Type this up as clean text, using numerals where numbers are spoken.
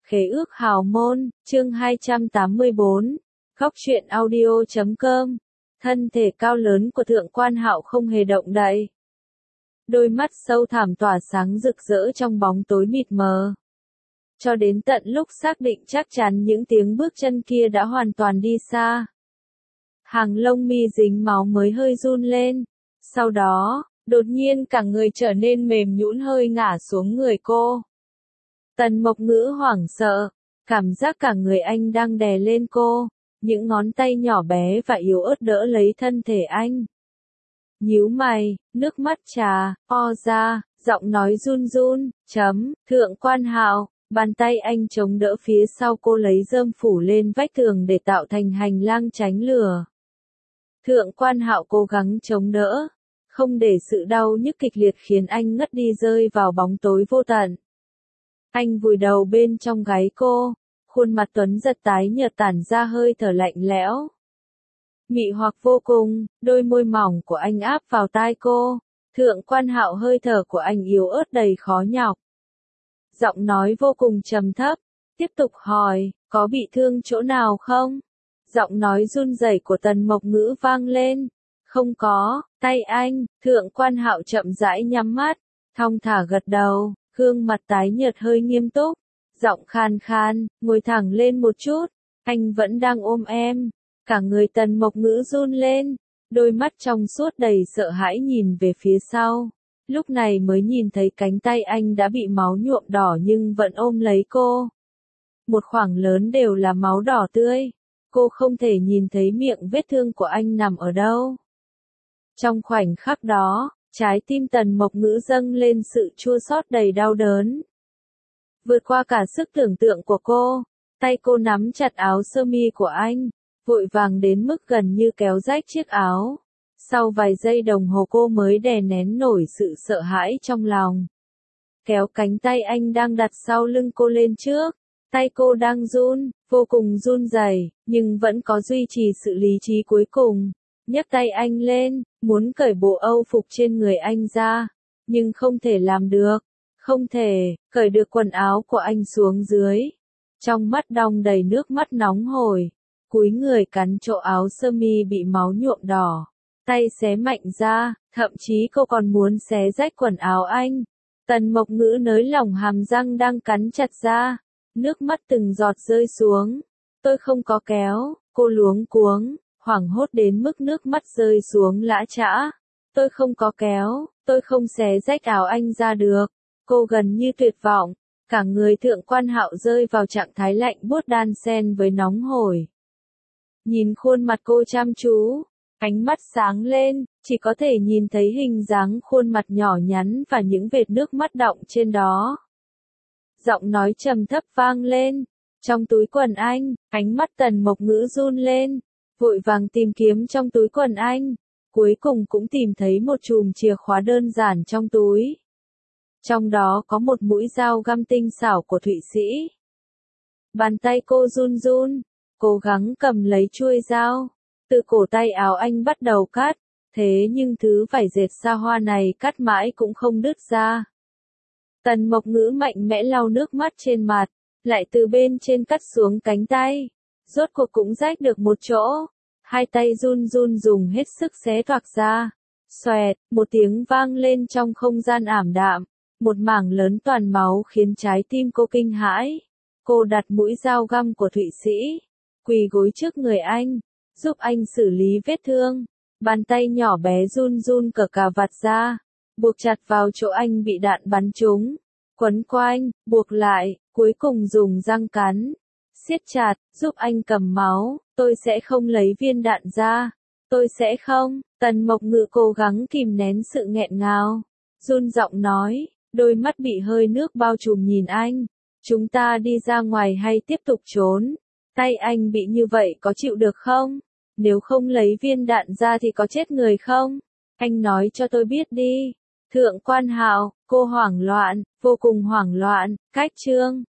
Khế ước hào môn, chương 284, góc truyện audio.com. Thân thể cao lớn của Thượng Quan Hạo không hề động đậy. Đôi mắt sâu thẳm tỏa sáng rực rỡ trong bóng tối mịt mờ. Cho đến tận lúc xác định chắc chắn những tiếng bước chân kia đã hoàn toàn đi xa. Hàng lông mi dính máu mới hơi run lên. Sau đó, đột nhiên cả người trở nên mềm nhũn hơi ngả xuống người cô. Tần Mộc Ngữ hoảng sợ, cảm giác cả người anh đang đè lên cô, những ngón tay nhỏ bé và yếu ớt đỡ lấy thân thể anh. Nhíu mày, nước mắt trà, o ra, giọng nói run run, Thượng Quan Hạo, bàn tay anh chống đỡ phía sau cô lấy rơm phủ lên vách tường để tạo thành hành lang tránh lửa. Thượng Quan Hạo cố gắng chống đỡ, không để sự đau nhức kịch liệt khiến anh ngất đi rơi vào bóng tối vô tận. Anh vùi đầu bên trong gáy cô, khuôn mặt tuấn giật tái nhợt tản ra hơi thở lạnh lẽo. Mị hoặc vô cùng, đôi môi mỏng của anh áp vào tai cô, Thượng Quan Hạo hơi thở của anh yếu ớt đầy khó nhọc. Giọng nói vô cùng trầm thấp, tiếp tục hỏi, có bị thương chỗ nào không? Giọng nói run rẩy của Tần Mộc Ngữ vang lên, không có, tay anh, Thượng Quan Hạo chậm rãi nhắm mắt, thong thả gật đầu. Gương mặt tái nhợt hơi nghiêm túc, giọng khan khan, ngồi thẳng lên một chút, anh vẫn đang ôm em. Cả người Tần Mộc Ngữ run lên, đôi mắt trong suốt đầy sợ hãi nhìn về phía sau. Lúc này mới nhìn thấy cánh tay anh đã bị máu nhuộm đỏ nhưng vẫn ôm lấy cô. Một khoảng lớn đều là máu đỏ tươi, cô không thể nhìn thấy miệng vết thương của anh nằm ở đâu. Trong khoảnh khắc đó, trái tim Tần Mộc Ngữ dâng lên sự chua xót đầy đau đớn. Vượt qua cả sức tưởng tượng của cô, tay cô nắm chặt áo sơ mi của anh, vội vàng đến mức gần như kéo rách chiếc áo. Sau vài giây đồng hồ cô mới đè nén nổi sự sợ hãi trong lòng. Kéo cánh tay anh đang đặt sau lưng cô lên trước, tay cô đang run, vô cùng run rẩy, nhưng vẫn có duy trì sự lý trí cuối cùng. Nhấc tay anh lên, muốn cởi bộ âu phục trên người anh ra, nhưng không thể làm được, không thể, cởi được quần áo của anh xuống dưới. Trong mắt đong đầy nước mắt nóng hổi, cúi người cắn chỗ áo sơ mi bị máu nhuộm đỏ, tay xé mạnh ra, thậm chí cô còn muốn xé rách quần áo anh. Tần Mộc Ngữ nới lỏng hàm răng đang cắn chặt ra, nước mắt từng giọt rơi xuống. Tôi không có kéo, cô luống cuống. Hoảng hốt đến mức nước mắt rơi xuống lã chã. Tôi không có kéo, tôi không xé rách áo anh ra được. Cô gần như tuyệt vọng, cả người Thượng Quan Hạo rơi vào trạng thái lạnh buốt đan xen với nóng hổi. Nhìn khuôn mặt cô chăm chú, ánh mắt sáng lên, chỉ có thể nhìn thấy hình dáng khuôn mặt nhỏ nhắn và những vệt nước mắt đọng trên đó. Giọng nói trầm thấp vang lên, trong túi quần anh, ánh mắt Tần Mộc Ngữ run lên. Vội vàng tìm kiếm trong túi quần anh, cuối cùng cũng tìm thấy một chùm chìa khóa đơn giản trong túi. Trong đó có một mũi dao găm tinh xảo của Thụy Sĩ. Bàn tay cô run run, cố gắng cầm lấy chuôi dao, từ cổ tay áo anh bắt đầu cắt, thế nhưng thứ vải dệt sa hoa này cắt mãi cũng không đứt ra. Tần Mộc Ngữ mạnh mẽ lau nước mắt trên mặt, lại từ bên trên cắt xuống cánh tay. Rốt cuộc cũng rách được một chỗ, hai tay run run dùng hết sức xé toạc ra. Xoẹt, một tiếng vang lên trong không gian ảm đạm, một mảng lớn toàn máu khiến trái tim cô kinh hãi. Cô đặt mũi dao găm của Thụy Sĩ, quỳ gối trước người anh, giúp anh xử lý vết thương. Bàn tay nhỏ bé run run cởi cà vạt ra, buộc chặt vào chỗ anh bị đạn bắn trúng, quấn quanh, buộc lại, cuối cùng dùng răng cắn. Siết chặt, giúp anh cầm máu, tôi sẽ không lấy viên đạn ra, tôi sẽ không. Tần Mộc Ngữ cố gắng kìm nén sự nghẹn ngào, run giọng nói, đôi mắt bị hơi nước bao trùm nhìn anh, chúng ta đi ra ngoài hay tiếp tục trốn? Tay anh bị như vậy có chịu được không? Nếu không lấy viên đạn ra thì có chết người không? Anh nói cho tôi biết đi. Thượng Quan Hạo, cô hoảng loạn, vô cùng hoảng loạn, cách chương.